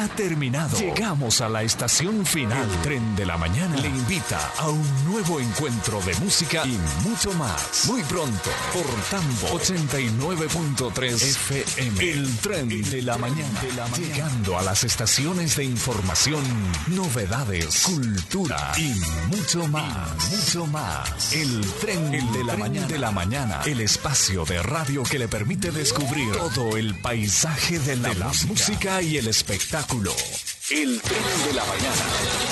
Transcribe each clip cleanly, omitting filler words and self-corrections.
ha terminado. Llegamos a la estación final. El tren de la mañana le invita a un nuevo encuentro de música y mucho más. Muy pronto, por Tambo 89.3 FM. El tren de la mañana. Llegando a las estaciones de información, novedades, cultura y mucho más. El tren de la mañana. El espacio de radio que le permite descubrir todo el paisaje de la música y el espectáculo. El tren de la mañana.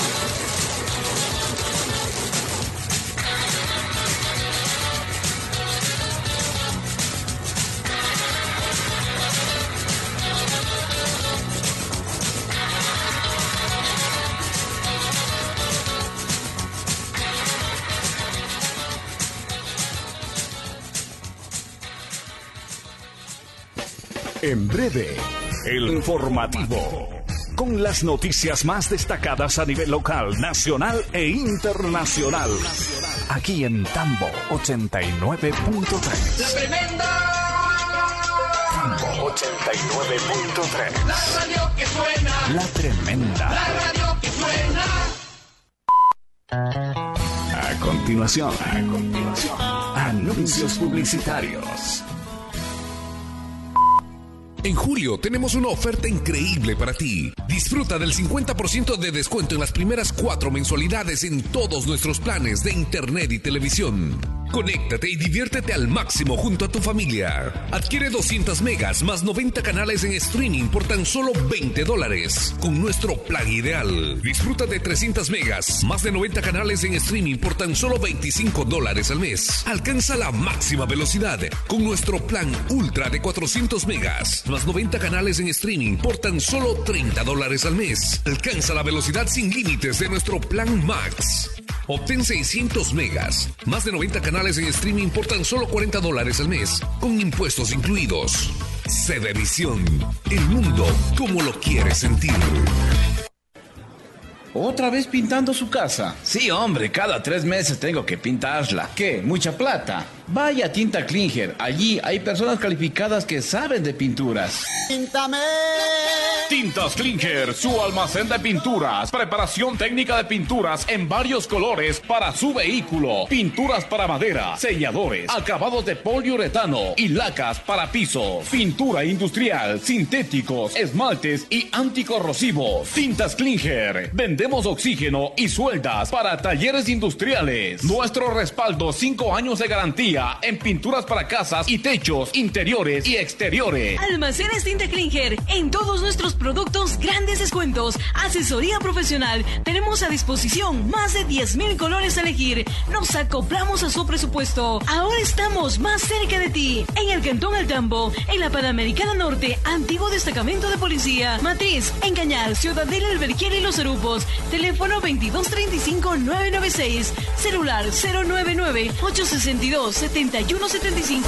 En breve, el informativo, con las noticias más destacadas a nivel local, nacional e internacional. Aquí en Tambo 89.3. ¡La tremenda! Tambo 89.3. La radio que suena. La tremenda. La radio que suena. A continuación, anuncios publicitarios. En julio tenemos una oferta increíble para ti. Disfruta del 50% de descuento en las primeras 4 mensualidades en todos nuestros planes de internet y televisión. Conéctate y diviértete al máximo junto a tu familia. Adquiere 200 megas más 90 canales en streaming por tan solo $20 con nuestro plan ideal. Disfruta de 300 megas más de 90 canales en streaming por tan solo $25 al mes. Alcanza la máxima velocidad con nuestro plan ultra de 400 megas más 90 canales en streaming por tan solo $30 al mes. Alcanza la velocidad sin límites de nuestro plan Max. Obtén 600 megas, más de 90 canales en streaming por tan solo $40 al mes, con impuestos incluidos. Cedevisión, el mundo como lo quieres sentir. ¿Otra vez pintando su casa? Sí, hombre, cada 3 meses tengo que pintarla. ¿Qué? ¿Mucha plata? Vaya a Tinta Klinger. Allí hay personas calificadas que saben de pinturas. ¡Píntame! Tintas Klinger, su almacén de pinturas. Preparación técnica de pinturas en varios colores para su vehículo. Pinturas para madera, selladores, acabados de poliuretano y lacas para pisos. Pintura industrial, sintéticos, esmaltes y anticorrosivos. Tintas Klinger. Vendemos oxígeno y sueldas para talleres industriales. Nuestro respaldo 5 años de garantía en pinturas para casas y techos, interiores y exteriores. Almacenes Tinta Klinger. En todos nuestros productos, grandes descuentos. Asesoría profesional. Tenemos a disposición más de 10,000 colores a elegir. Nos acoplamos a su presupuesto. Ahora estamos más cerca de ti. En el Cantón El Tambo, en la Panamericana Norte, antiguo destacamento de policía. Matriz, en Cañar, Ciudadela, El Verquier y Los Cerupos. Teléfono 2235-996. Celular 099-862-7175.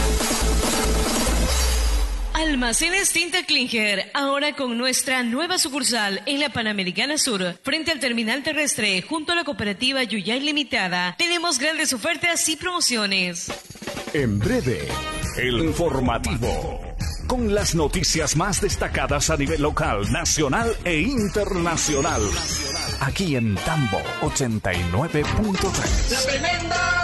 Almacenes Tinta Klinger, ahora con nuestra nueva sucursal en la Panamericana Sur, frente al terminal terrestre, junto a la cooperativa Yuyay Limitada. Tenemos grandes ofertas y promociones. En breve, el informativo, con las noticias más destacadas a nivel local, nacional e internacional. Aquí en Tambo 89.3. ¡La tremenda!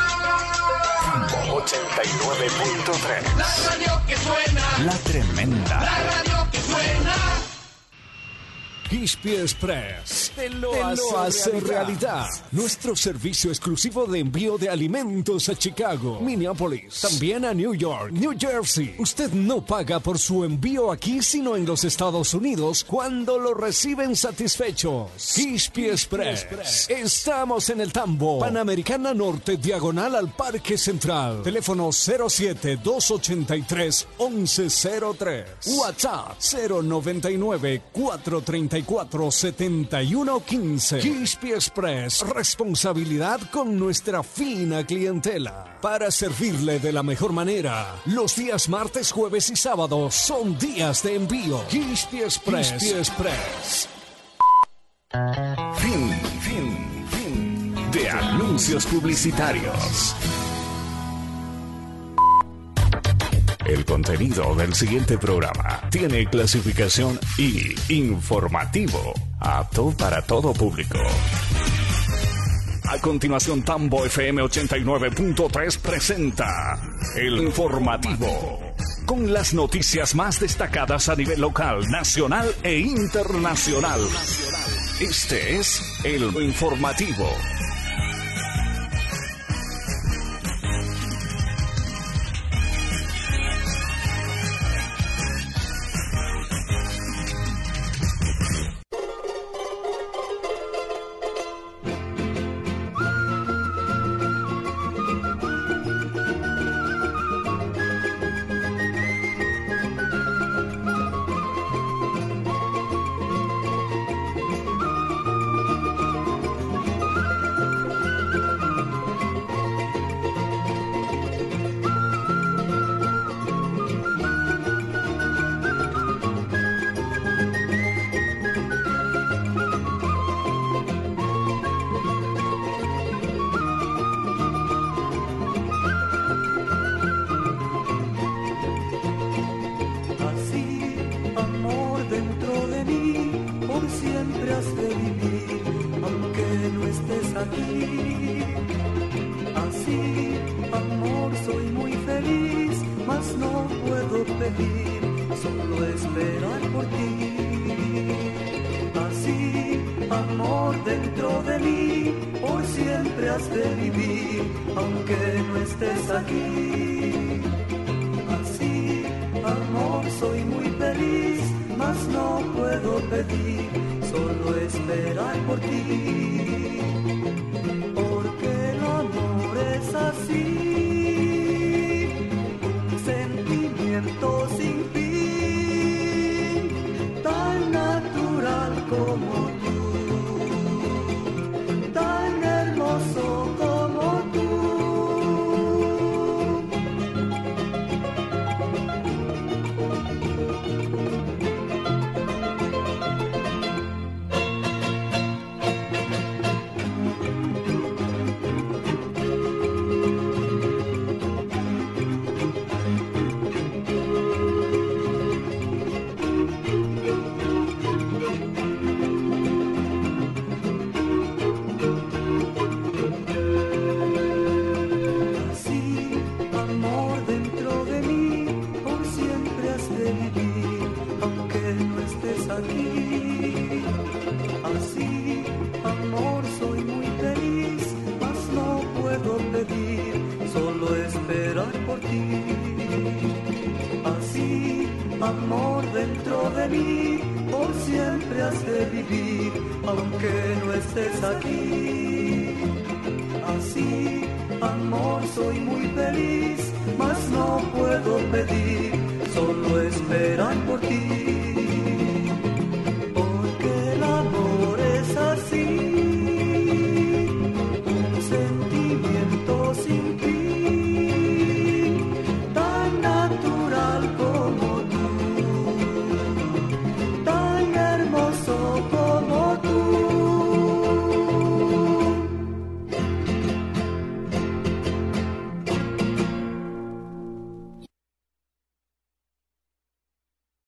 89.3. La radio que suena. La tremenda. La radio que suena. Quispe Express te lo hace realidad. Nuestro servicio exclusivo de envío de alimentos a Chicago, Minneapolis, también a New York, New Jersey. Usted no paga por su envío aquí, sino en los Estados Unidos cuando lo reciben satisfechos. Quispe Express. Estamos en el Tambo, Panamericana Norte, diagonal al Parque Central. Teléfono 07-283-1103. WhatsApp 099-434-7115. Quispe Express, responsabilidad con nuestra fina clientela. Para servirle de la mejor manera, los días martes, jueves y sábados son días de envío. Quispe Express. Quispe Express. Fin de anuncios publicitarios. El contenido del siguiente programa tiene clasificación I, informativo, apto para todo público. A continuación, Tambo FM 89.3 presenta El Informativo, con las noticias más destacadas a nivel local, nacional e internacional. Este es El Informativo. Aquí, así, amor, soy muy feliz, mas no puedo pedir, solo esperar por ti.